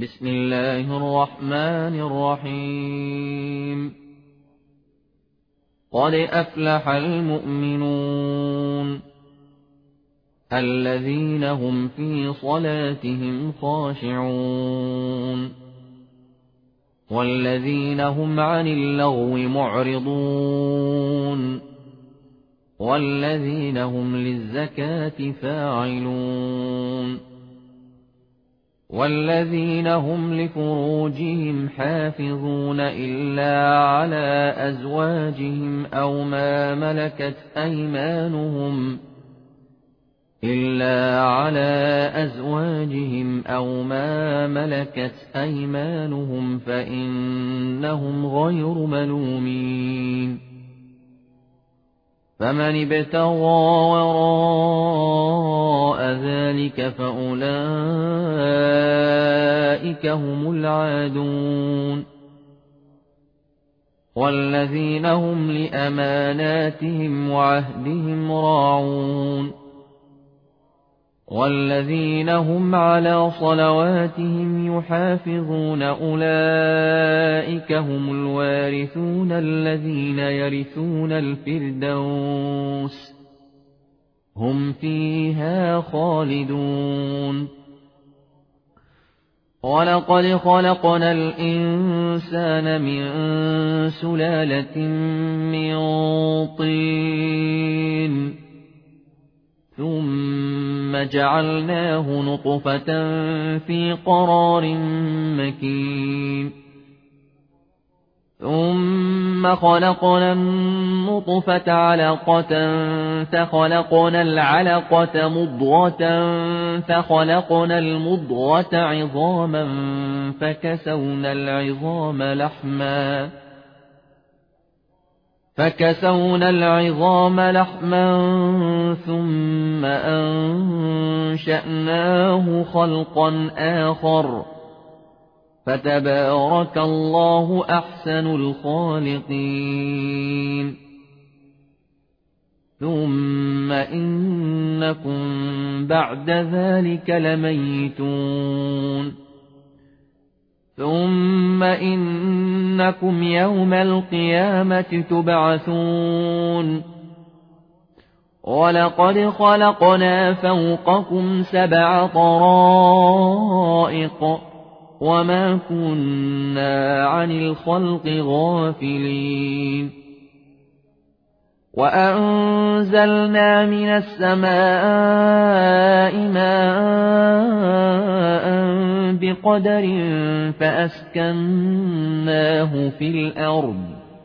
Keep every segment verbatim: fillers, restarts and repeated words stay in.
بسم الله الرحمن الرحيم قد أفلح المؤمنون الذين هم في صلاتهم خاشعون والذين هم عن اللغو معرضون والذين هم للزكاة فاعلون والذين هم لفروجهم حافظون إلا على أزواجهم أو ما ملكت أيمانهم إلا على أزواجهم أو ما ملكت أيمانهم فإنهم غير ملومين فمن ابتغى وراء ذلك فأولئك هم العادون والذين هم لأماناتهم وعهدهم راعون والذين هم على صلواتهم يحافظون أولئك هم الوارثون الذين يرثون الفردوس هم فيها خالدون ولقد خلقنا الإنسان من سلالة من طين ثم جعلناه نطفة في قرار مكين ثم خلقنا النطفة علقة فخلقنا العلقة مضغة فخلقنا المضغة عظاما فكسونا العظام لحما فكسونا العظام لحما ثم أنشأناه خلقا آخر فتبارك الله أحسن الخالقين ثم إنكم بعد ذلك لميتون ثم إنكم يوم القيامة تبعثون ولقد خلقنا فوقكم سبع طرائق وما كنا عن الخلق غافلين وأنزلنا من السماء ماء بقدر فأسكناه في الأرض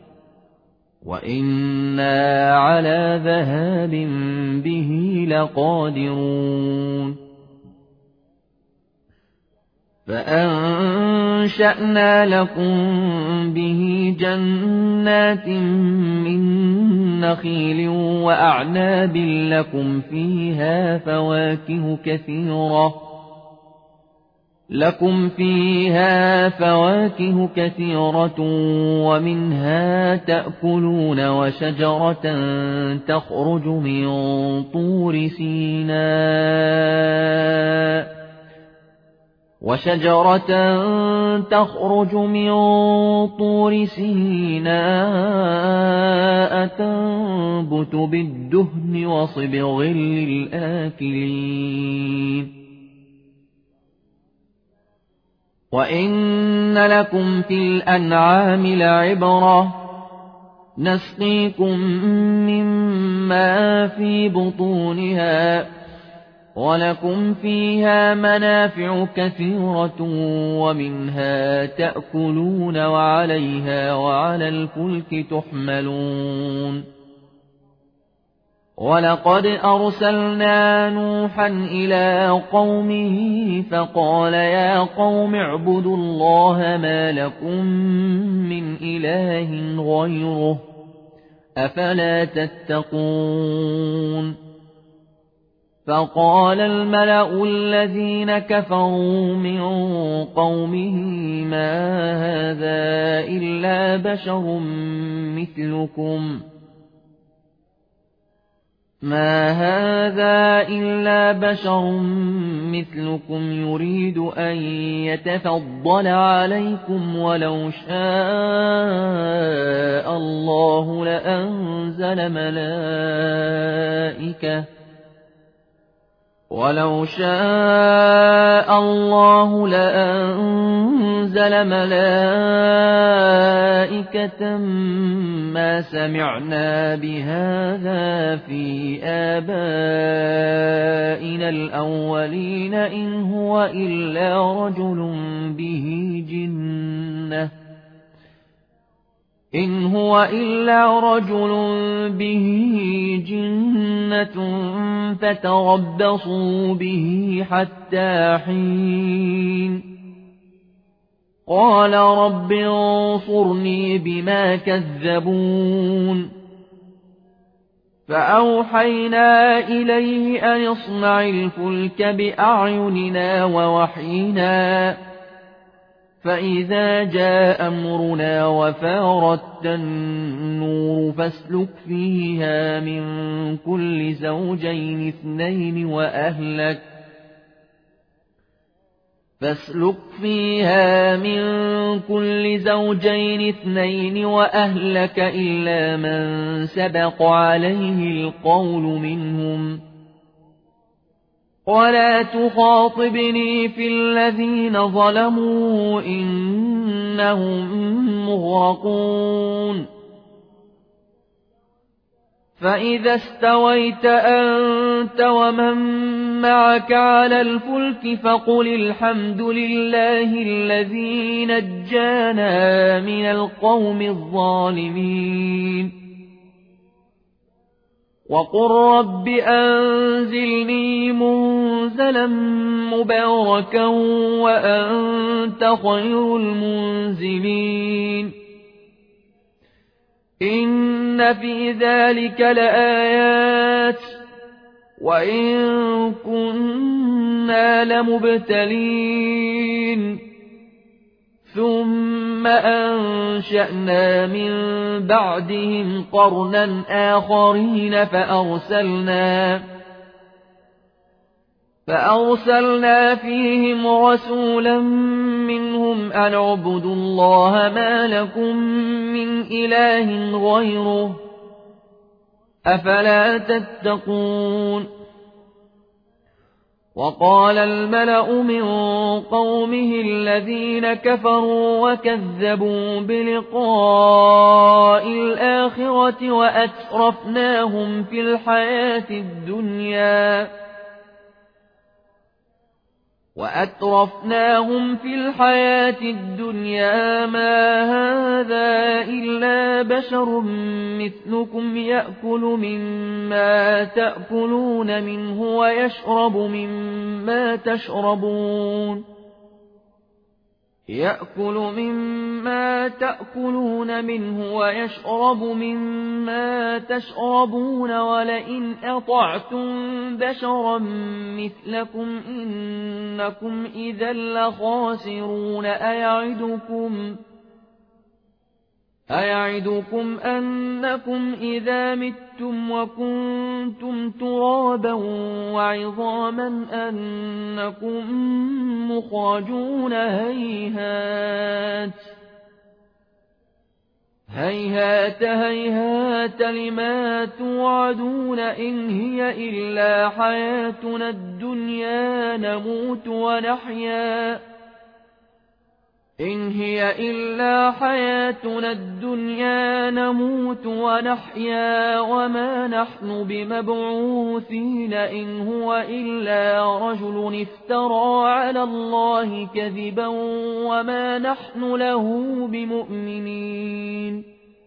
وإنا على ذهاب به لقادرون فأنشأنا لكم به جنات من نخيل وأعناب لكم فيها فواكه كثيرة لكم فيها فواكه كثيرة ومنها تأكلون وشجرة تخرج من طور سيناء وشجرة تخرج من طور سيناء تنبت بالدهن وصبغ للآكلين وإن لكم في الأنعام لعبرة نسقيكم مما في بطونها ولكم فيها منافع كثيرة ومنها تأكلون وعليها وعلى الفلك تحملون ولقد أرسلنا نوحا إلى قومه فقال يا قوم اعبدوا الله ما لكم من إله غيره أفلا تتقون فقال الملأ الذين كفروا من قومه ما هذا إلا بشر مثلكم ما هذا إلا بشر مثلكم يريد أن يتفضل عليكم ولو شاء الله لأنزل ملائكة ولو شاء الله لأنزل ملائكة ما سمعنا بهذا في آبائنا الأولين إن هو إلا رجل به جنة إن هو إلا رجل به جنة فتربصوا به حتى حين قال رب انصرني بما كذبون فأوحينا إليه أن اصنع الفلك بأعيننا ووحينا فإذا جاء أمرنا وفارت النور فاسلك فيها من كل زوجين اثنين وأهلك فاسلك فيها من كل زوجين اثنين وأهلك إلا من سبق عليه القول منهم ولا تخاطبني في الذين ظلموا إنهم مغرقون فإذا استويت أنت ومن معك على الفلك فقل الحمد لله الذي نجانا من القوم الظالمين وقل رب أنزلني منزلا مباركا وأنت خير المنزلين إن في ذلك لآيات وإن كنا لمبتلين ثم أنشأنا من بعدهم قرنا آخرين فأرسلنا فأرسلنا فيهم رسولا منهم أن اعبدوا الله ما لكم من إله غيره أفلا تتقون وقال الملأ من قومه الذين كفروا وكذبوا بلقاء الآخرة وأترفناهم في الحياة الدنيا وأترفناهم في الحياة الدنيا ما هذا إلا بشر مثلكم يأكل مما تأكلون منه ويشرب مما تشربون يأكل مما تأكلون منه ويشرب مما تشربون ولئن أطعتم بشرا مثلكم إنكم إذا لخاسرون أيعدكم أيعدكم أنكم إذا متم وكنتم ترابا وعظاما أنكم مخرجون هيهات هيهات هيهات لما توعدون إن هي إلا حياتنا الدنيا نموت ونحيا إن هي إلا حياتنا الدنيا نموت ونحيا وما نحن بمبعوثين إن هو إلا رجل افترى على الله كذبا وما نحن له بمؤمنين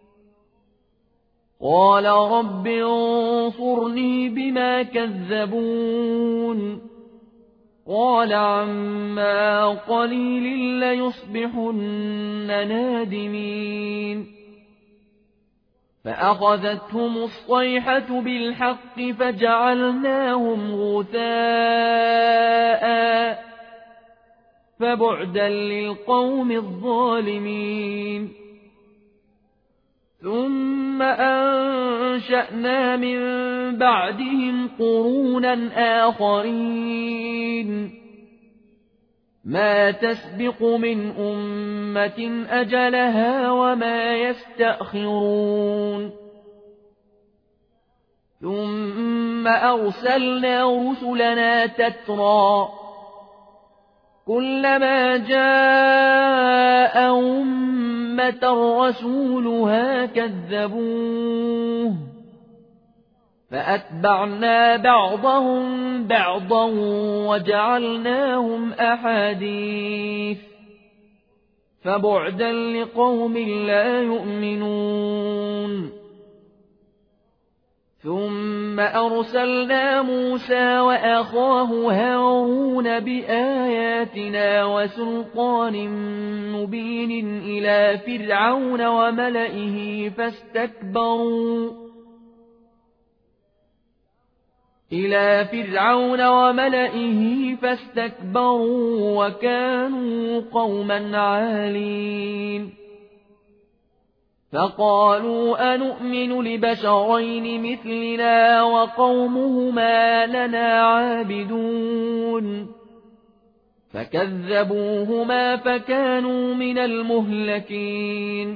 قال رب انصرني بما كذبون قال عما قليل ليصبحن نادمين فأخذتهم الصيحة بالحق فجعلناهم غثاء فبعدا للقوم الظالمين ثم أنشأنا من بعدهم قرونا آخرين ما تسبق من أمة أجلها وما يستأخرون ثم أرسلنا رسلنا تترى كلما جاء أمة رسولها كذبوه فأتبعنا بعضهم بعضا وجعلناهم أحاديث فبعدا لقوم لا يؤمنون ثم أرسلنا موسى وأخاه هارون بآياتنا وسلطان مبين إلى فرعون وملئه فاستكبروا إلى فرعون وملئه فاستكبروا وكانوا قوما عالين فقالوا أنؤمن لبشرين مثلنا وقومهما لنا عابدون فكذبوهما فكانوا من المهلكين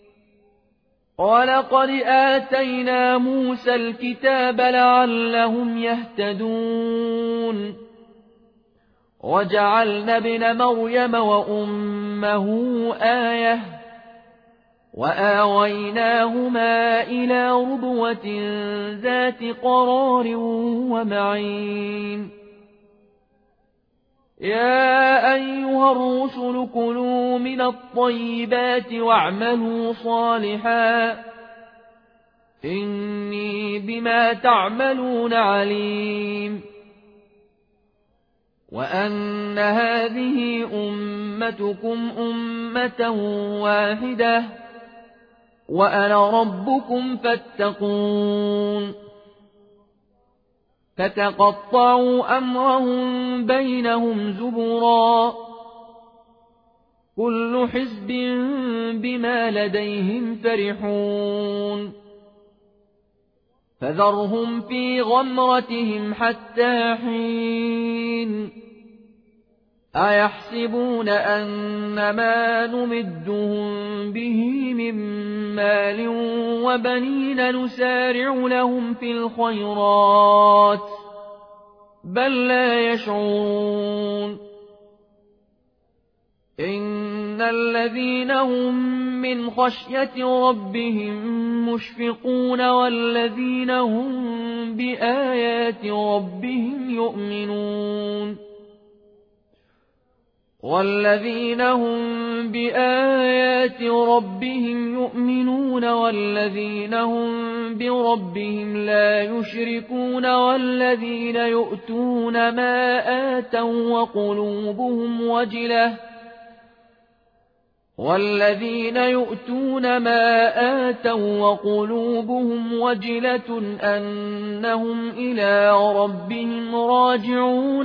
ولقد آتينا موسى الكتاب لعلهم يهتدون وجعلنا ابن مريم وأمه آية وآويناهما إلى ربوة ذات قرار ومعين يا أيها الرسل كلوا من الطيبات واعملوا صالحا إني بما تعملون عليم وأن هذه أمتكم أمة واحدة وأنا ربكم فاتقون فتقطعوا أمرهم بينهم زبرا كل حزب بما لديهم فرحون فذرهم في غمرتهم حتى حين أيحسبون أن ما نمدهم به من مال وبنين نسارع لهم في الخيرات بل لا يشعرون إن الذين هم من خشية ربهم مشفقون والذين هم بآيات ربهم يؤمنون والذين هم بآيات ربهم يؤمنون والذين هم بربهم لا يشركون والذين يؤتون ما آتوا وقلوبهم وجلة والذين يؤتون ما آتوا وقلوبهم وجلة أنهم إلى ربهم راجعون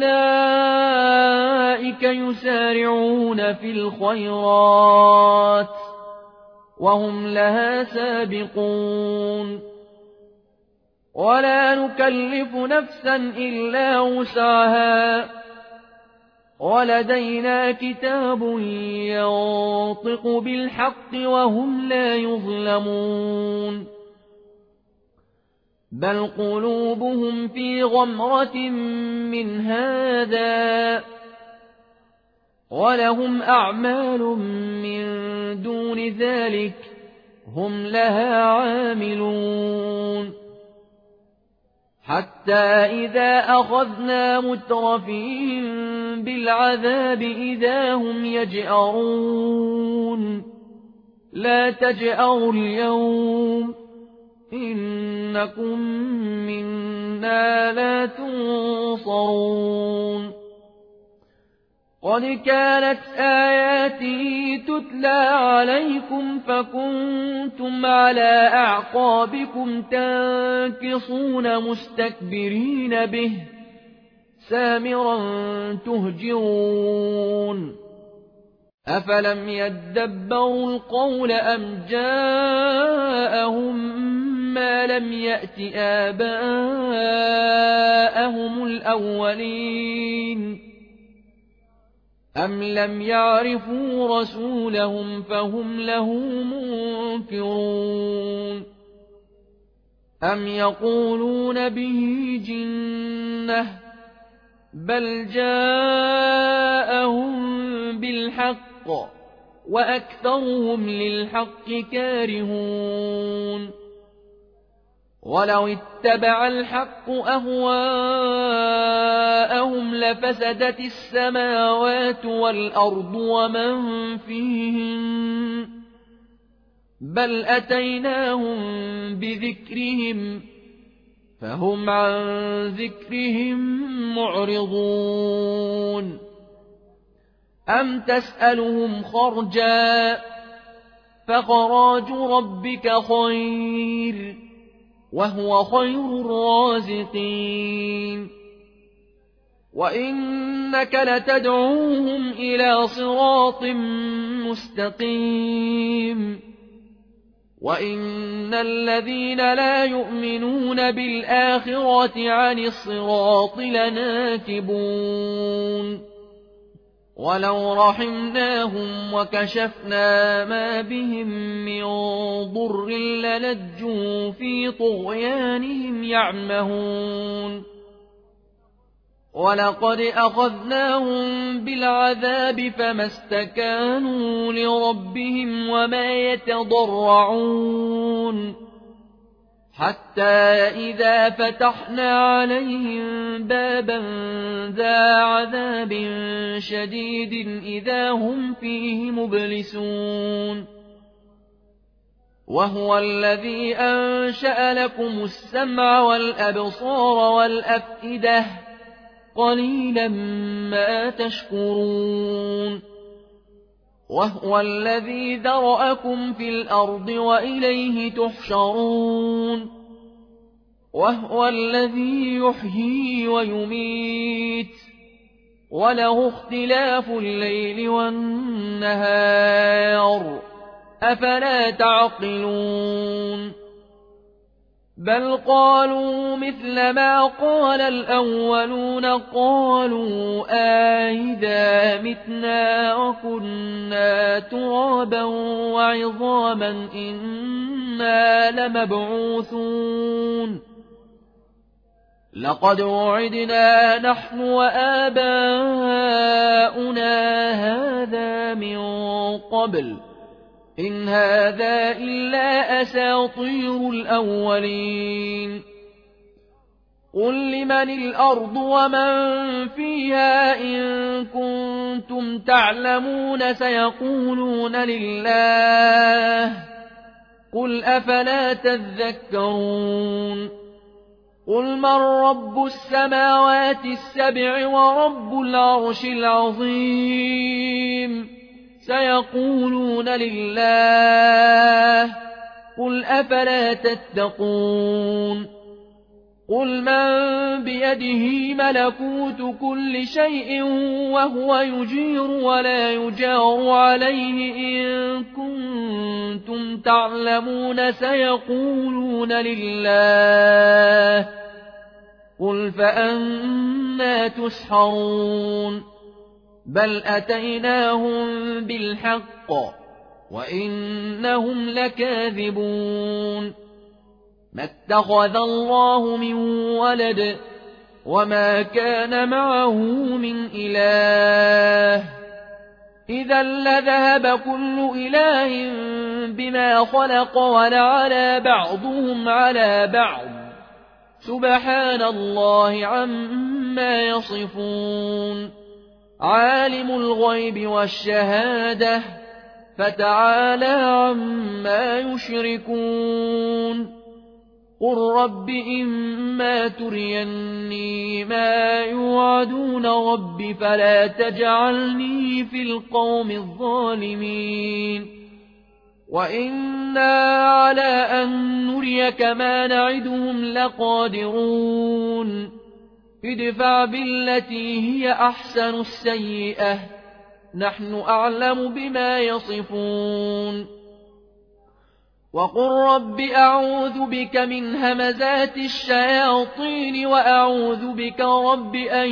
أولئك يسارعون في الخيرات وهم لها سابقون ولا نكلف نفسا إلا وسعها ولدينا كتاب ينطق بالحق وهم لا يظلمون بل قلوبهم في غمرة من هذا ولهم أعمال من دون ذلك هم لها عاملون حتى إذا أخذنا مترفيهم بالعذاب إذا هم يجأرون لا تجأروا اليوم إنكم منا لا تنصرون قد كانت آياتي تتلى عليكم فكنتم على أعقابكم تنكصون مستكبرين به سامرا تهجرون أفلم يدبروا القول أم جاءهم ما لم يأت آباءهم الأولين أم لم يعرفوا رسولهم فهم له منكرون أم يقولون به جنة بل جاءهم بالحق وأكثرهم للحق كارهون ولو اتبع الحق أهواءهم لفسدت السماوات والأرض ومن فيهن بل أتيناهم بذكرهم فهم عن ذكرهم معرضون أم تسألهم خرجا فخراج ربك خير وهو خير الرازقين وإنك لتدعوهم إلى صراط مستقيم وإن الذين لا يؤمنون بالآخرة عن الصراط لناكبون ولو رحمناهم وكشفنا ما بهم من ضر لنجوا في طغيانهم يعمهون ولقد أخذناهم بالعذاب فما استكانوا لربهم وما يتضرعون حتى إذا فتحنا عليهم بابا ذا عذاب شديد إذا هم فيه مبلسون وهو الذي أنشأ لكم السمع والأبصار والأفئدة قليلا ما تشكرون وهو الذي ذرأكم في الأرض وإليه تحشرون وهو الذي يحيي ويميت وله اختلاف الليل والنهار أفلا تعقلون بل قالوا مثل ما قال الأولون قالوا أئذا متنا وكنا ترابا وعظاما إنا لمبعوثون لقد وعدنا نحن وآباؤنا هذا من قبل إن هذا إلا أساطير الأولين قل لمن الأرض ومن فيها إن كنتم تعلمون سيقولون لله قل أفلا تذكرون قل من رب السماوات السبع ورب العرش العظيم سيقولون لله قل أفلا تتقون قل من بيده ملكوت كل شيء وهو يجير ولا يجار عليه إن كنتم تعلمون سيقولون لله قل فأنى تسحرون بل أتيناهم بالحق وإنهم لكاذبون ما اتخذ الله من ولد وما كان معه من إله إذا لذهب كل إله بما خلق ولعلى بعضهم على بعض سبحان الله عما يصفون عالم الغيب والشهادة فتعالى عما يشركون قل رب إما تريني ما يوعدون رب فلا تجعلني في القوم الظالمين وإنا على أن نريك ما نعدهم لقادرون ادفع بالتي هي أحسن السيئة نحن أعلم بما يصفون. وقل رب أعوذ بك من همزات الشياطين وأعوذ بك رب أن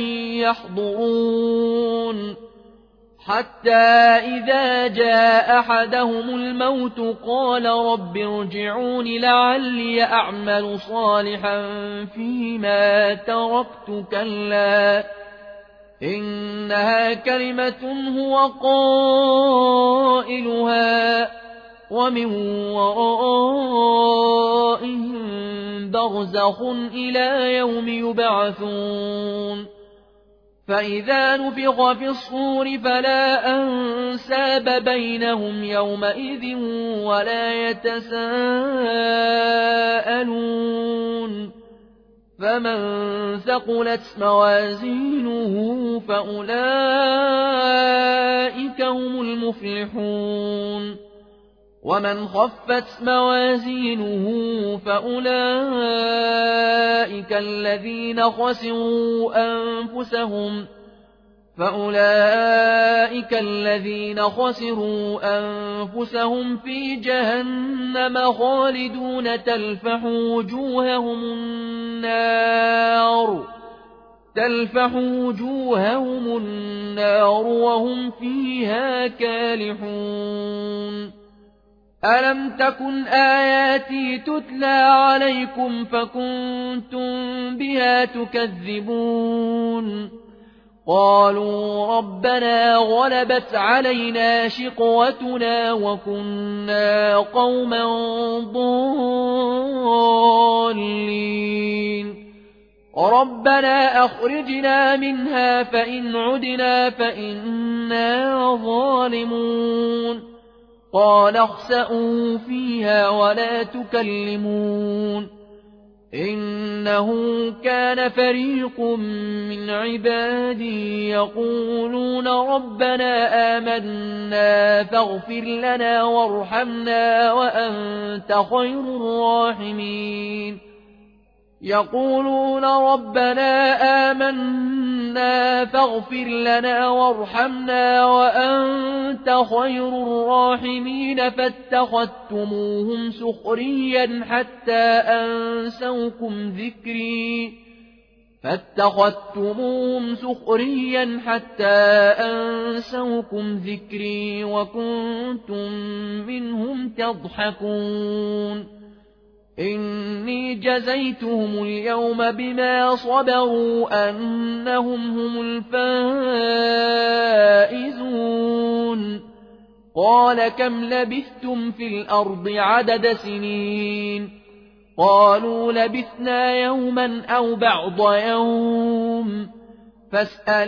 يحضرون حتى إذا جاء أحدهم الموت قال رب ارجعون لعلي أعمل صالحا فيما تركت كلا إنها كلمة هو قائلها ومن ورائهم برزخ إلى يوم يبعثون فإذا نفخ في الصور فلا أنساب بينهم يومئذ ولا يتساءلون فمن ثقلت موازينه فأولئك هم المفلحون ومن خفت موازينه فأولئك الذين خسروا أنفسهم فأولئك الذين خسروا أنفسهم في جهنم خالدون تلفح وجوههم النار تلفح وجوههم النار وهم فيها كالحون ألم تكن آياتي تتلى عليكم فكنتم بها تكذبون قالوا ربنا غلبت علينا شقوتنا وكنا قوما ضالين ربنا أخرجنا منها فإن عدنا فإنا ظالمون قال اخسئوا فيها ولا تكلمون إنه كان فريق من عبادي يقولون ربنا آمنا فاغفر لنا وارحمنا وأنت خير الراحمين يقولون ربنا آمنا فاغفر لنا وارحمنا وأنت خير الراحمين فاتخذتموهم سخريا حتى أنسوكم ذكري فاتخذتموهم سخريا حتى أنسوكم ذكري وكنتم منهم تضحكون إني جزيتهم اليوم بما صبروا أنهم هم الفائزون قال كم لبثتم في الأرض عدد سنين قالوا لبثنا يوما أو بعض يوم فاسأل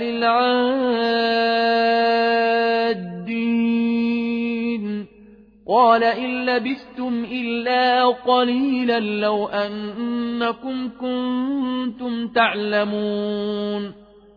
العادين قال إن لبثتم إلا قليلا لو أنكم كنتم تعلمون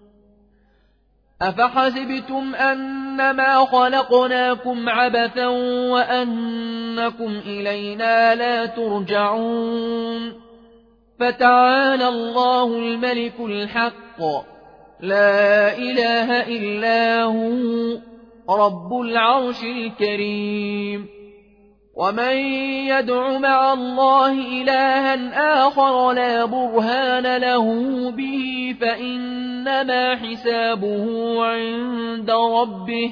أفحسبتم أنما خلقناكم عبثا وأنكم إلينا لا ترجعون فتعالى الله الملك الحق لا إله إلا هو رب العرش الكريم ومن يدع مع الله إلها آخر لا برهان له به فإنما حسابه عند ربه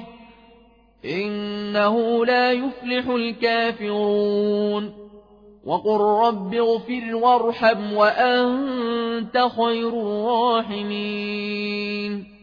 إنه لا يفلح الكافرون وقل رب اغفر وارحم وأنت خير الراحمين